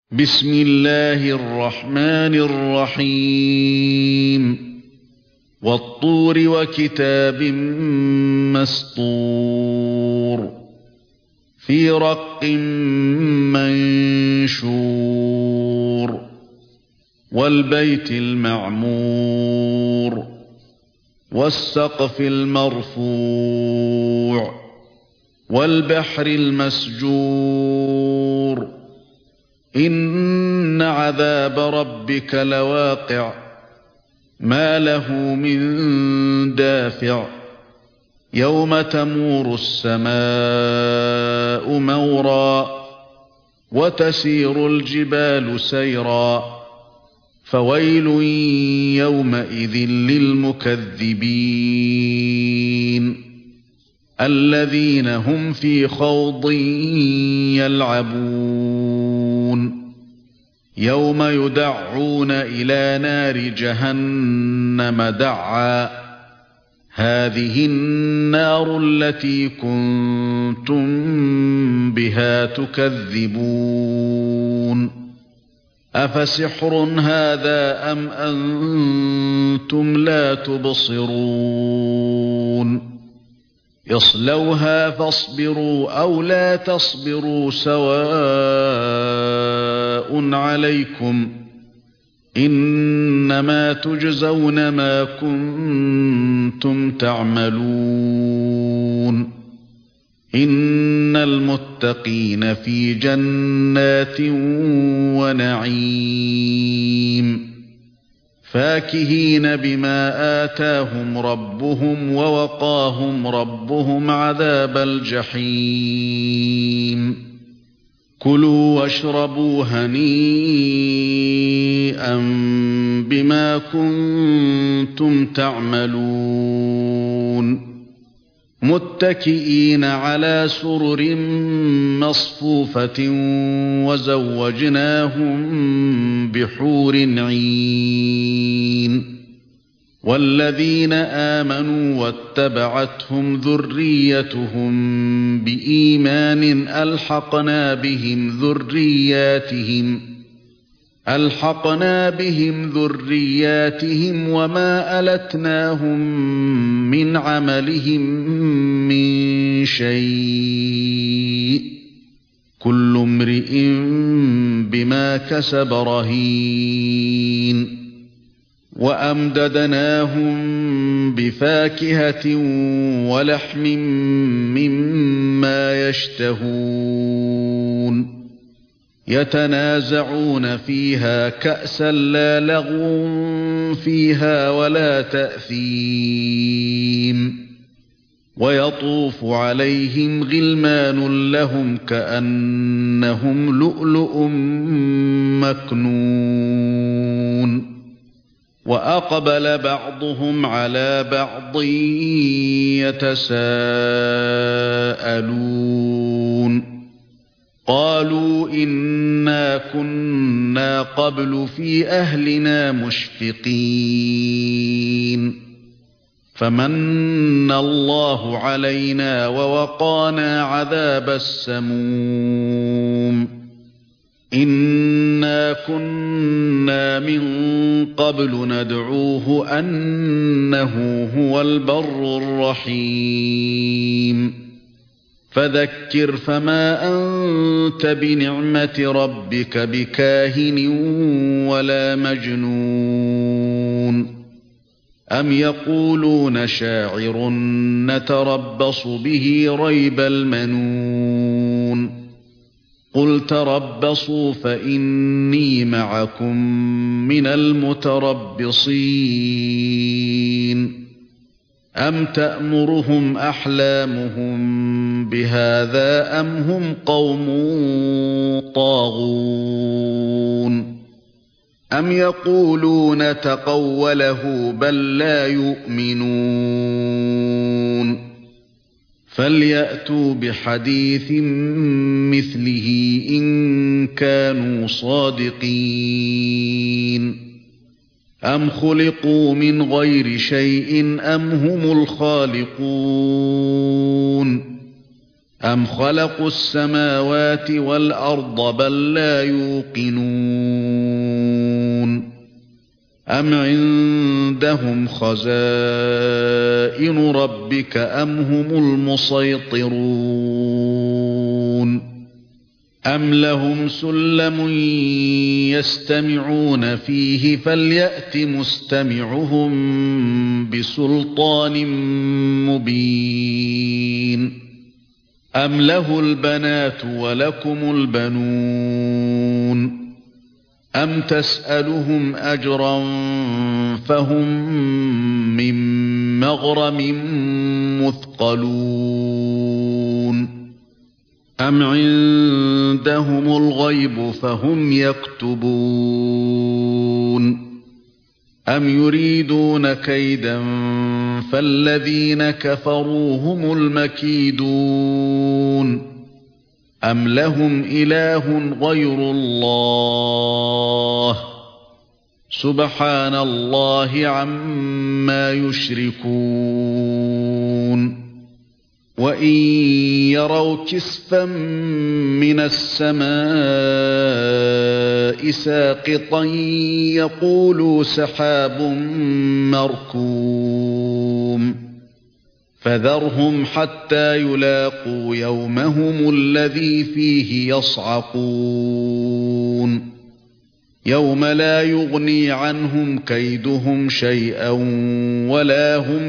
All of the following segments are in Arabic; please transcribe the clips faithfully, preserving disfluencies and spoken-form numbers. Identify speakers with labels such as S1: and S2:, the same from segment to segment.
S1: بسم الله الرحمن الرحيم والطور وكتاب مسطور في رق منشور والبيت المعمور والسقف المرفوع والبحر المسجور إن عذاب ربك لواقع ما له من دافع يوم تمور السماء مورا وتسير الجبال سيرا فويل يومئذ للمكذبين الذين هم في خوض يلعبون يوم يدعون إلى نار جهنم دعا هذه النار التي كنتم بها تكذبون أفسحر هذا أم أنتم لا تبصرون اصلوها فاصبروا أو لا تصبروا سواء عليكم إنما تجزون ما كنتم تعملون إن المتقين في جنات ونعيم فاكهين بما آتاهم ربهم ووقاهم ربهم عذاب الجحيم كلوا واشربوا هنيئا بما كنتم تعملون متكئين على سرر مصفوفة وزوجناهم بحور عين والذين آمنوا واتبعتهم ذريتهم بإيمان ألحقنا بهم ذرياتهم ألحقنا بهم ذرياتهم وما ألتناهم من عملهم من شيء كل امرئ بما كسب رهين وأمددناهم بفاكهة ولحم مما يشتهون يتنازعون فيها كأسا لا لغو فيها ولا تأثيم ويطوف عليهم غلمان لهم كأنهم لؤلؤ مكنون وأقبل بعضهم على بعض يتساءلون قالوا إنا كنا قبل في أهلنا مشفقين فمن الله علينا ووقانا عذاب السموم إنا كنا من قبل ندعوه أنه هو البر الرحيم فذكر فما أنت بنعمة ربك بكاهن ولا مجنون أم يقولون شاعر نتربص به ريب المنون قل تربصوا فإني معكم من المتربصين أم تأمرهم أحلامهم بهذا أم هم قوم طاغون أم يقولون تقوله بل لا يؤمنون فليأتوا بحديث مثله إن كانوا صادقين أم خلقوا من غير شيء أم هم الخالقون أَمْ خَلَقُوا السَّمَاوَاتِ وَالْأَرْضَ بَل لَّا يُوقِنُونَ أَمْ عِندَهُمْ خَزَائِنُ رَبِّكَ أَمْ هُمُ الْمُصَيْطِرُونَ أَمْ لَهُمْ سُلَّمٌ يَسْتَمِعُونَ فِيهِ فَلْيَأْتِ مُسْتَمِعُهُم بِسُلْطَانٍ مُّبِينٍ أَمْ لَهُ الْبَنَاتُ وَلَكُمُ الْبَنُونَ أَمْ تَسْأَلُهُمْ أَجْرًا فَهُمْ مِنْ مَغْرَمٍ مُثْقَلُونَ أَمْ عِندَهُمُ الْغَيْبُ فَهُمْ يَكْتُبُونَ أَمْ يُرِيدُونَ كَيْدًا فَالَّذِينَ كَفَرُوا هُمُ الْمَكِيدُونَ أَمْ لَهُمْ إِلَٰهٌ غَيْرُ اللَّهِ سُبْحَانَ اللَّهِ عَمَّا يُشْرِكُونَ وَإِن يَرَوْا كِسْفًا مِّنَ السَّمَاءِ سَاقِطًا يَقُولُوا سَحَابٌ مَّرْكُومٌ فَذَرْهُمْ حَتَّىٰ يُلَاقُوا يَوْمَهُمُ الَّذِي فِيهِ يَصْعَقُونَ يَوْمَ لَا يُغْنِي عَنْهُمْ كَيْدُهُمْ شَيْئًا وَلَا هُمْ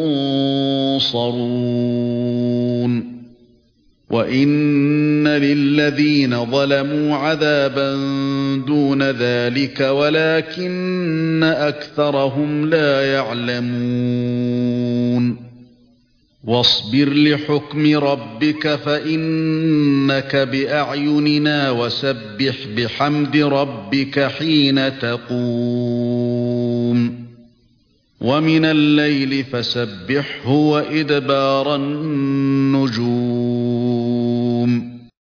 S1: يُنصَرُونَ وَإِنَّ لِلَّذِينَ ظَلَمُوا عَذَابًا دُونَ ذَلِكَ وَلَكِنَّ أَكْثَرَهُمْ لَا يَعْلَمُونَ وَاصْبِرْ لِحُكْمِ رَبِّكَ فَإِنَّكَ بِأَعْيُنِنَا وَسَبِّحْ بِحَمْدِ رَبِّكَ حِينَ تَقُومُ وَمِنَ اللَّيْلِ فَسَبِّحْهُ وَإِدْبَارَ النُّجُومِ